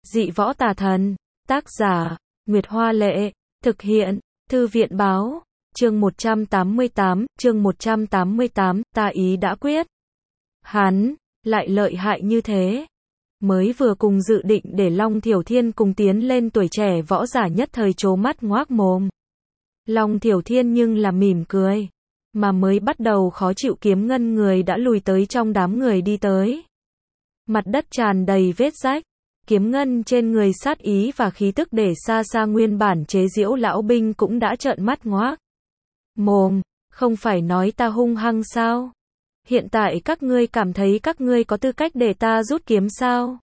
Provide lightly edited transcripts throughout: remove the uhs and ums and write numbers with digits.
Dị võ tà thần. Tác giả, Nguyệt Hoa Lệ. Thực hiện, Thư viện Báo. Chương 188, ta ý đã quyết. Hắn, lại lợi hại như thế. Mới vừa cùng dự định để Long Thiểu Thiên cùng tiến lên tuổi trẻ võ giả nhất thời trố mắt ngoác mồm. Long Thiểu Thiên nhưng là mỉm cười. Mà mới bắt đầu khó chịu Kiếm Ngân người đã lùi tới trong đám người đi tới. Mặt đất tràn đầy vết rách. Kiếm Ngân trên người sát ý và khí tức để xa xa nguyên bản chế giễu lão binh cũng đã trợn mắt ngoác mồm, không phải nói ta hung hăng sao? Hiện tại các ngươi cảm thấy các ngươi có tư cách để ta rút kiếm sao?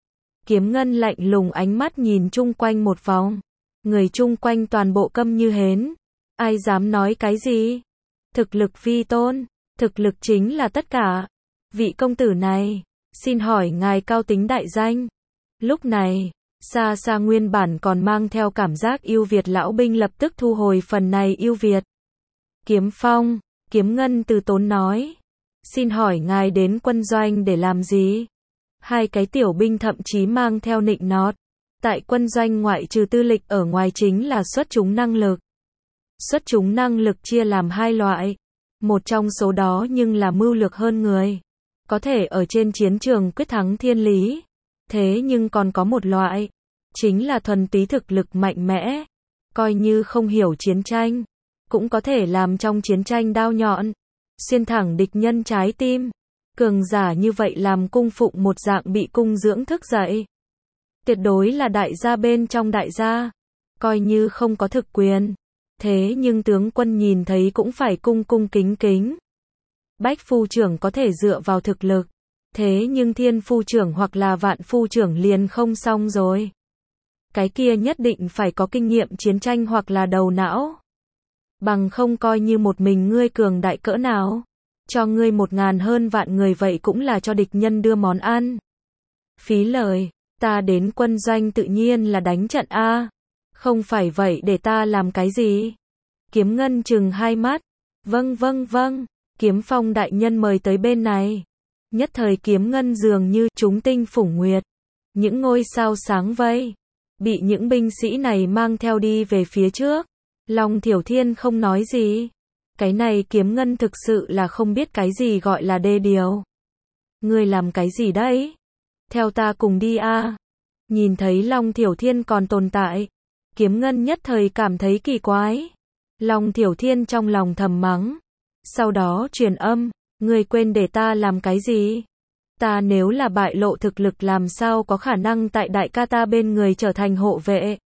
Kiếm Ngân lạnh lùng ánh mắt nhìn chung quanh một vòng. Người chung quanh toàn bộ câm như hến. Ai dám nói cái gì? Thực lực vi tôn, thực lực chính là tất cả. Vị công tử này, xin hỏi ngài cao tính đại danh. Lúc này, xa xa nguyên bản còn mang theo cảm giác yêu Việt lão binh lập tức thu hồi phần này yêu Việt. Kiếm Phong, Kiếm Ngân từ tốn nói. Xin hỏi ngài đến quân doanh để làm gì? Hai cái tiểu binh thậm chí mang theo nịnh nót. Tại quân doanh ngoại trừ tư lịch ở ngoài chính là xuất chúng năng lực. Xuất chúng năng lực chia làm hai loại. Một trong số đó nhưng là mưu lược hơn người. Có thể ở trên chiến trường quyết thắng thiên lý. Thế nhưng còn có một loại. Chính là thuần túy thực lực mạnh mẽ. Coi như không hiểu chiến tranh. Cũng có thể làm trong chiến tranh đao nhọn. Xuyên thẳng địch nhân trái tim. Cường giả như vậy làm cung phụng một dạng bị cung dưỡng thức dậy. Tuyệt đối là đại gia bên trong đại gia. Coi như không có thực quyền. Thế nhưng tướng quân nhìn thấy cũng phải cung cung kính kính. Bách phu trưởng có thể dựa vào thực lực. Thế nhưng thiên phu trưởng hoặc là vạn phu trưởng liền không xong rồi. Cái kia nhất định phải có kinh nghiệm chiến tranh hoặc là đầu não. Bằng không coi như một mình ngươi cường đại cỡ nào. Cho ngươi 1000 hơn vạn người vậy cũng là cho địch nhân đưa món ăn. Phí lời, ta đến quân doanh tự nhiên là đánh trận A. Không phải vậy để ta làm cái gì? Kiếm Ngân trừng hai mắt. Vâng, Kiếm Phong đại nhân mời tới bên này. Nhất thời Kiếm Ngân dường như chúng tinh phủng nguyệt. Những ngôi sao sáng vây. Bị những binh sĩ này mang theo đi về phía trước. Long Thiểu Thiên không nói gì. Cái này Kiếm Ngân thực sự là không biết cái gì gọi là đê điều. Ngươi làm cái gì đấy? Theo ta cùng đi a. Nhìn thấy Long Thiểu Thiên còn tồn tại. Kiếm Ngân nhất thời cảm thấy kỳ quái. Long Thiểu Thiên trong lòng thầm mắng. Sau đó truyền âm. Ngươi quên để ta làm cái gì? Ta nếu là bại lộ thực lực làm sao có khả năng tại đại ca ta bên người trở thành hộ vệ?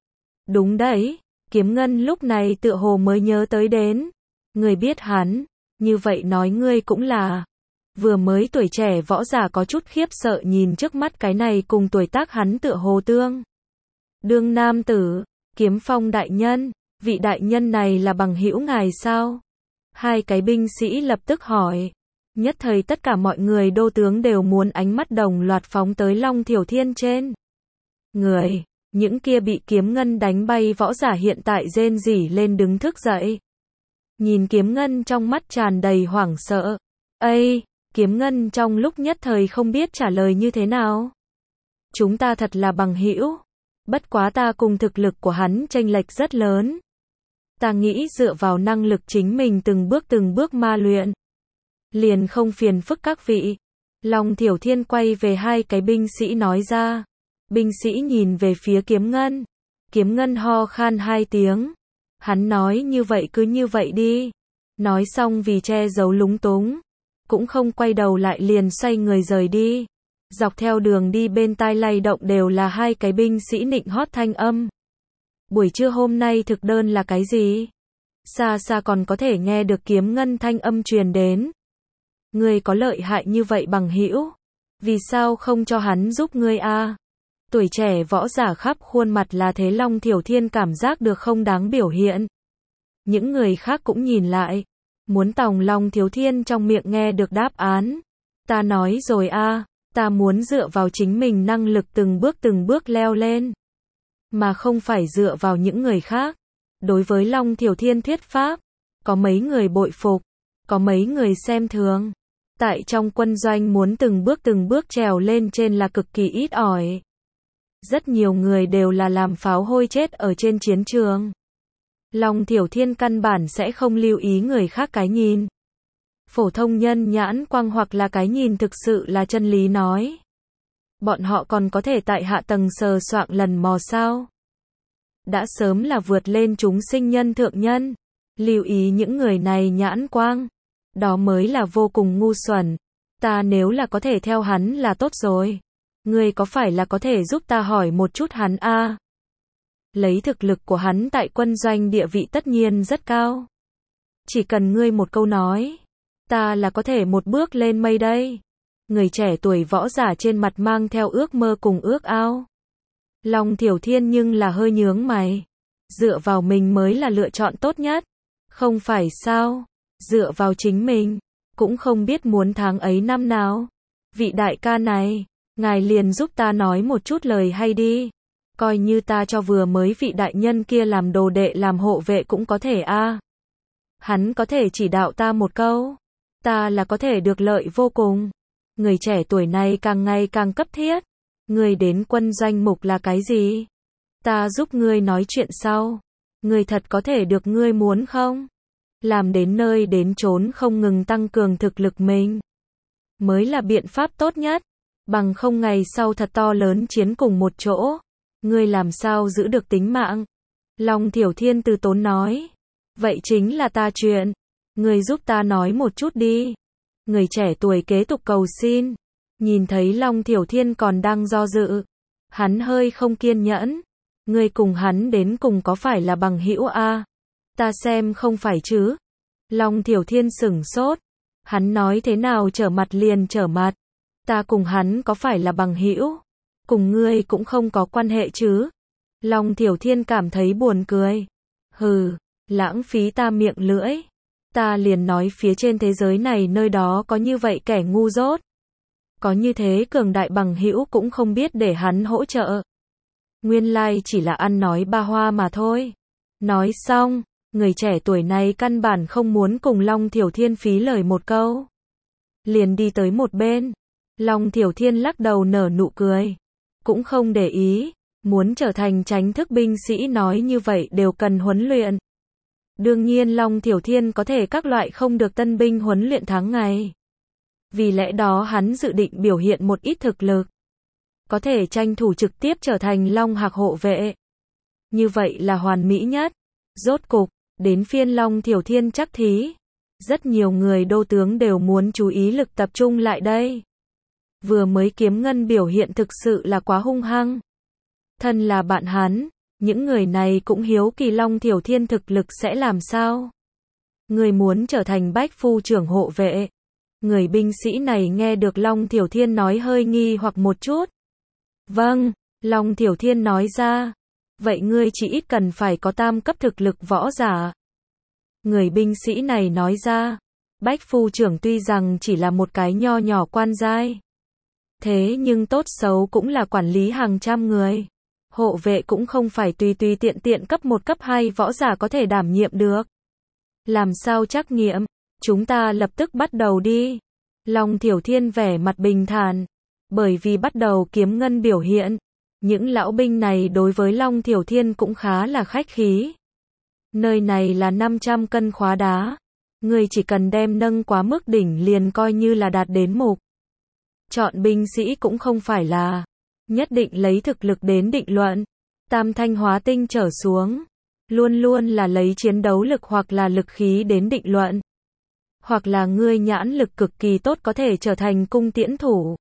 Đúng đấy. Kiếm Ngân lúc này tựa hồ mới nhớ tới đến. Ngươi biết hắn, như vậy nói ngươi cũng là. Vừa mới tuổi trẻ võ giả có chút khiếp sợ nhìn trước mắt cái này cùng tuổi tác hắn tựa hồ tương đương nam tử. Kiếm Phong đại nhân, vị đại nhân này là bằng hữu ngài sao? Hai cái binh sĩ lập tức hỏi. Nhất thời tất cả mọi người đô tướng đều muốn ánh mắt đồng loạt phóng tới Long Thiểu Thiên trên người. Những kia bị Kiếm Ngân đánh bay võ giả hiện tại rên rỉ lên đứng thức dậy. Nhìn Kiếm Ngân trong mắt tràn đầy hoảng sợ. Ây, Kiếm Ngân trong lúc nhất thời không biết trả lời như thế nào. Chúng ta thật là bằng hữu. Bất quá ta cùng thực lực của hắn chênh lệch rất lớn. Ta nghĩ dựa vào năng lực chính mình từng bước ma luyện. Liền không phiền phức các vị. Long Thiểu Thiên quay về hai cái binh sĩ nói ra. Binh sĩ nhìn về phía Kiếm Ngân. Kiếm Ngân ho khan hai tiếng. Hắn nói như vậy cứ như vậy đi. Nói xong vì che giấu lúng túng. Cũng không quay đầu lại liền xoay người rời đi. Dọc theo đường đi bên tai lay động đều là hai cái binh sĩ nịnh hót thanh âm. Buổi trưa hôm nay thực đơn là cái gì? Xa xa còn có thể nghe được Kiếm Ngân thanh âm truyền đến. Ngươi có lợi hại như vậy bằng hữu. Vì sao không cho hắn giúp ngươi a? Tuổi trẻ võ giả khắp khuôn mặt là thế. Long Thiểu Thiên cảm giác được không đáng biểu hiện. Những người khác cũng nhìn lại. Muốn tòng Long Thiểu Thiên trong miệng nghe được đáp án. Ta nói rồi a, ta muốn dựa vào chính mình năng lực từng bước leo lên. Mà không phải dựa vào những người khác. Đối với Long Thiểu Thiên thuyết pháp, có mấy người bội phục, có mấy người xem thường. Tại trong quân doanh muốn từng bước trèo lên trên là cực kỳ ít ỏi. Rất nhiều người đều là làm pháo hôi chết ở trên chiến trường. Long Thiểu Thiên căn bản sẽ không lưu ý người khác cái nhìn. Phổ thông nhân nhãn quang hoặc là cái nhìn thực sự là chân lý nói. Bọn họ còn có thể tại hạ tầng sờ soạng lần mò sao? Đã sớm là vượt lên chúng sinh nhân thượng nhân. Lưu ý những người này nhãn quang. Đó mới là vô cùng ngu xuẩn. Ta nếu là có thể theo hắn là tốt rồi. Ngươi có phải là có thể giúp ta hỏi một chút hắn a? Lấy thực lực của hắn tại quân doanh địa vị tất nhiên rất cao. Chỉ cần ngươi một câu nói, ta là có thể một bước lên mây đây. Người trẻ tuổi võ giả trên mặt mang theo ước mơ cùng ước ao. Long Thiểu Thiên nhưng là hơi nhướng mày. Dựa vào mình mới là lựa chọn tốt nhất. Không phải sao? Dựa vào chính mình, cũng không biết muốn tháng ấy năm nào. Vị đại ca này, ngài liền giúp ta nói một chút lời hay đi. Coi như ta cho vừa mới vị đại nhân kia làm đồ đệ làm hộ vệ cũng có thể a. Hắn có thể chỉ đạo ta một câu. Ta là có thể được lợi vô cùng. Người trẻ tuổi này càng ngày càng cấp thiết. Ngươi đến quân doanh mục là cái gì? Ta giúp ngươi nói chuyện sau. Ngươi thật có thể được ngươi muốn không? Làm đến nơi đến chốn không ngừng tăng cường thực lực mình. Mới là biện pháp tốt nhất. Bằng không ngày sau thật to lớn chiến cùng một chỗ. Ngươi làm sao giữ được tính mạng? Long Thiểu Thiên từ tốn nói. Vậy chính là ta chuyện. Ngươi giúp ta nói một chút đi. Người trẻ tuổi kế tục cầu xin. Nhìn thấy Long Thiểu Thiên còn đang do dự. Hắn hơi không kiên nhẫn. Ngươi cùng hắn đến cùng có phải là bằng hữu a? Ta xem không phải chứ. Long Thiểu Thiên sửng sốt. Hắn nói thế nào trở mặt liền trở mặt. Ta cùng hắn có phải là bằng hữu? Cùng ngươi cũng không có quan hệ chứ. Long Thiểu Thiên cảm thấy buồn cười. Hừ, lãng phí ta miệng lưỡi. Ta liền nói phía trên thế giới này nơi đó có như vậy kẻ ngu dốt. Có như thế cường đại bằng hữu cũng không biết để hắn hỗ trợ. Nguyên lai chỉ là ăn nói ba hoa mà thôi. Nói xong, người trẻ tuổi này căn bản không muốn cùng Long Thiểu Thiên phí lời một câu. Liền đi tới một bên. Long Thiểu Thiên lắc đầu nở nụ cười. Cũng không để ý. Muốn trở thành tránh thức binh sĩ nói như vậy đều cần huấn luyện. Đương nhiên Long Thiểu Thiên có thể các loại không được tân binh huấn luyện tháng ngày. Vì lẽ đó hắn dự định biểu hiện một ít thực lực. Có thể tranh thủ trực tiếp trở thành Long Hạc hộ vệ. Như vậy là hoàn mỹ nhất. Rốt cục, đến phiên Long Thiểu Thiên chắc thí. Rất nhiều người đô tướng đều muốn chú ý lực tập trung lại đây. Vừa mới Kiếm Ngân biểu hiện thực sự là quá hung hăng. Thân là bạn hắn, những người này cũng hiếu kỳ Long Thiểu Thiên thực lực sẽ làm sao. Người muốn trở thành bách phu trưởng hộ vệ. Người binh sĩ này nghe được Long Thiểu Thiên nói hơi nghi hoặc một chút. Vâng, Long Thiểu Thiên nói ra. Vậy ngươi chỉ ít cần phải có tam cấp thực lực võ giả. Người binh sĩ này nói ra. Bách phu trưởng tuy rằng chỉ là một cái nho nhỏ quan giai. Thế nhưng tốt xấu cũng là quản lý hàng trăm người. Hộ vệ cũng không phải tùy tùy tiện tiện cấp 1 cấp 2 võ giả có thể đảm nhiệm được. Làm sao trắc nghiệm? Chúng ta lập tức bắt đầu đi. Long Thiểu Thiên vẻ mặt bình thản. Bởi vì bắt đầu Kiếm Ngân biểu hiện. Những lão binh này đối với Long Thiểu Thiên cũng khá là khách khí. Nơi này là 500 cân khóa đá. Người chỉ cần đem nâng quá mức đỉnh liền coi như là đạt đến mục. Chọn binh sĩ cũng không phải là nhất định lấy thực lực đến định luận. Tam thanh hóa tinh trở xuống. Luôn luôn là lấy chiến đấu lực hoặc là lực khí đến định luận. Hoặc là ngươi nhãn lực cực kỳ tốt có thể trở thành cung tiễn thủ.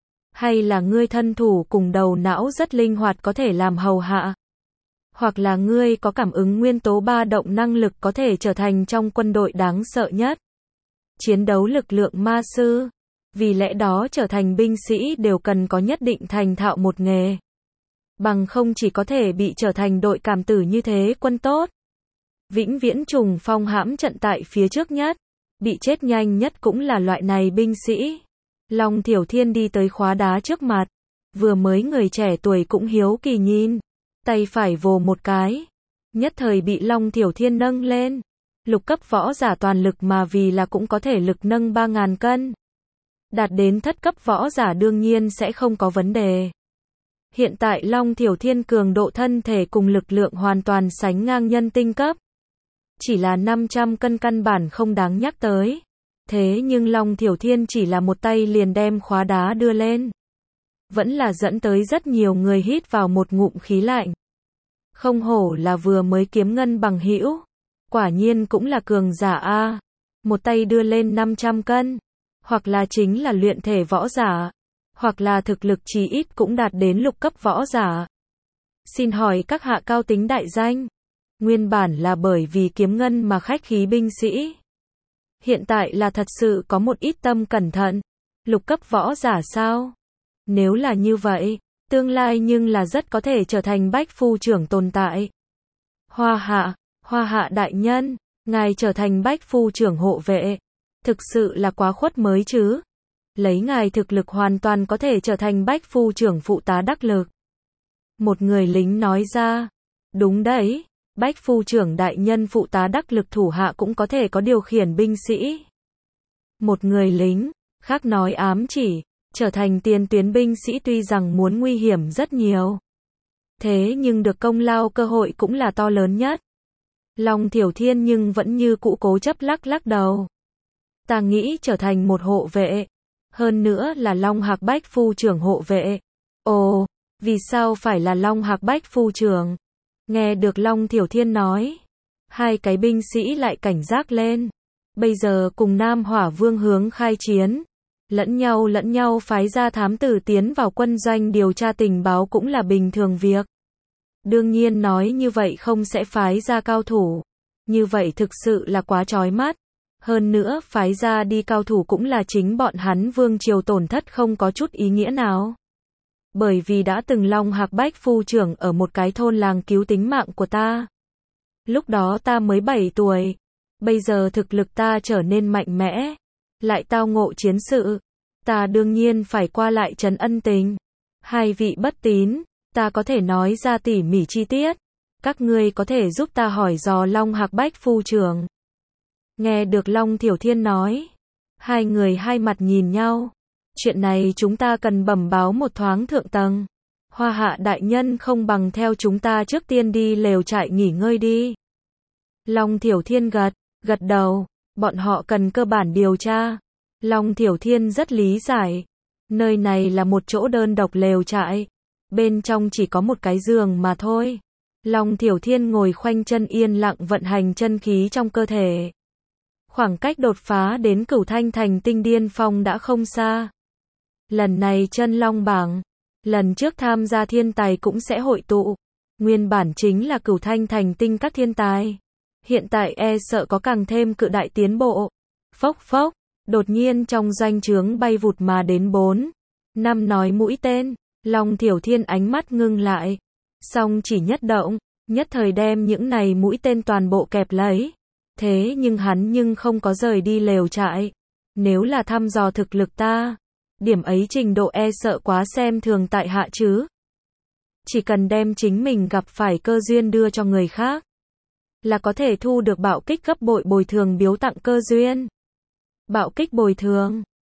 Hay là ngươi thân thủ cùng đầu não rất linh hoạt có thể làm hầu hạ. Hoặc là ngươi có cảm ứng nguyên tố ba động năng lực có thể trở thành trong quân đội đáng sợ nhất. Chiến đấu lực lượng ma sư. Vì lẽ đó trở thành binh sĩ đều cần có nhất định thành thạo một nghề. Bằng không chỉ có thể bị trở thành đội cảm tử như thế quân tốt. Vĩnh viễn trùng phong hãm trận tại phía trước nhất. Bị chết nhanh nhất cũng là loại này binh sĩ. Long Thiểu Thiên đi tới khóa đá trước mặt. Vừa mới người trẻ tuổi cũng hiếu kỳ nhìn. Tay phải vồ một cái. Nhất thời bị Long Thiểu Thiên nâng lên. Lục cấp võ giả toàn lực mà vì là cũng có thể lực nâng 3.000 cân. Đạt đến thất cấp võ giả đương nhiên sẽ không có vấn đề. Hiện tại Long Thiểu Thiên cường độ thân thể cùng lực lượng hoàn toàn sánh ngang nhân tinh cấp. Chỉ là 500 cân căn bản không đáng nhắc tới. Thế nhưng Long Thiểu Thiên chỉ là một tay liền đem khóa đá đưa lên. Vẫn là dẫn tới rất nhiều người hít vào một ngụm khí lạnh. Không hổ là vừa mới kiếm ngân bằng hữu. Quả nhiên cũng là cường giả a. Một tay đưa lên 500 cân. Hoặc là chính là luyện thể võ giả. Hoặc là thực lực chí ít cũng đạt đến lục cấp võ giả. Xin hỏi các hạ cao tính đại danh. Nguyên bản là bởi vì kiếm ngân mà khách khí binh sĩ. Hiện tại là thật sự có một ít tâm cẩn thận. Lục cấp võ giả sao? Nếu là như vậy, tương lai nhưng là rất có thể trở thành bách phu trưởng tồn tại. Hoa hạ đại nhân, ngài trở thành bách phu trưởng hộ vệ. Thực sự là quá khuất mới chứ. Lấy ngài thực lực hoàn toàn có thể trở thành bách phu trưởng phụ tá đắc lực. Một người lính nói ra. Đúng đấy, bách phu trưởng đại nhân phụ tá đắc lực thủ hạ cũng có thể có điều khiển binh sĩ. Một người lính khác nói ám chỉ, trở thành tiền tuyến binh sĩ tuy rằng muốn nguy hiểm rất nhiều. Thế nhưng được công lao cơ hội cũng là to lớn nhất. Long Thiểu Thiên nhưng vẫn như cũ cố chấp lắc đầu. Ta nghĩ trở thành một hộ vệ. Hơn nữa là Long Hạc bách phu trưởng hộ vệ. Ồ, vì sao phải là Long Hạc bách phu trưởng? Nghe được Long Thiểu Thiên nói. Hai cái binh sĩ lại cảnh giác lên. Bây giờ cùng Nam Hỏa Vương hướng khai chiến. Lẫn nhau phái ra thám tử tiến vào quân doanh điều tra tình báo cũng là bình thường việc. Đương nhiên nói như vậy không sẽ phái ra cao thủ. Như vậy thực sự là quá chói mắt. Hơn nữa phái ra đi cao thủ cũng là chính bọn hắn vương triều tổn thất không có chút ý nghĩa nào. Bởi vì đã từng Long Hạc bách phu trưởng ở một cái thôn làng cứu tính mạng của ta. Lúc đó ta mới 7 tuổi. Bây giờ thực lực ta trở nên mạnh mẽ. Lại tao ngộ chiến sự. Ta đương nhiên phải qua lại trấn ân tình. Hai vị bất tín, ta có thể nói ra tỉ mỉ chi tiết. Các ngươi có thể giúp ta hỏi dò Long Hạc bách phu trưởng. Nghe được Long Thiểu Thiên nói. Hai người hai mặt nhìn nhau. Chuyện này chúng ta cần bẩm báo một thoáng thượng tầng. Hoa hạ đại nhân không bằng theo chúng ta trước tiên đi lều trại nghỉ ngơi đi. Long Thiểu Thiên gật đầu. Bọn họ cần cơ bản điều tra. Long Thiểu Thiên rất lý giải. Nơi này là một chỗ đơn độc lều trại. Bên trong chỉ có một cái giường mà thôi. Long Thiểu Thiên ngồi khoanh chân yên lặng vận hành chân khí trong cơ thể. Khoảng cách đột phá đến Cửu Thanh Thành Tinh Điên Phong đã không xa. Lần này chân long bảng. Lần trước tham gia thiên tài cũng sẽ hội tụ. Nguyên bản chính là Cửu Thanh Thành Tinh các thiên tài. Hiện tại sợ có càng thêm cự đại tiến bộ. Phốc. Đột nhiên trong doanh trướng bay vụt mà đến 4, 5 nói mũi tên. Long Thiểu Thiên ánh mắt ngưng lại. Song chỉ nhất động, nhất thời đem những này mũi tên toàn bộ kẹp lấy. Thế nhưng hắn nhưng không có rời đi lều trại. Nếu là thăm dò thực lực ta, điểm ấy trình độ sợ quá xem thường tại hạ chứ. Chỉ cần đem chính mình gặp phải cơ duyên đưa cho người khác, là có thể thu được bạo kích gấp bội bồi thường biếu tặng cơ duyên. Bạo kích bồi thường.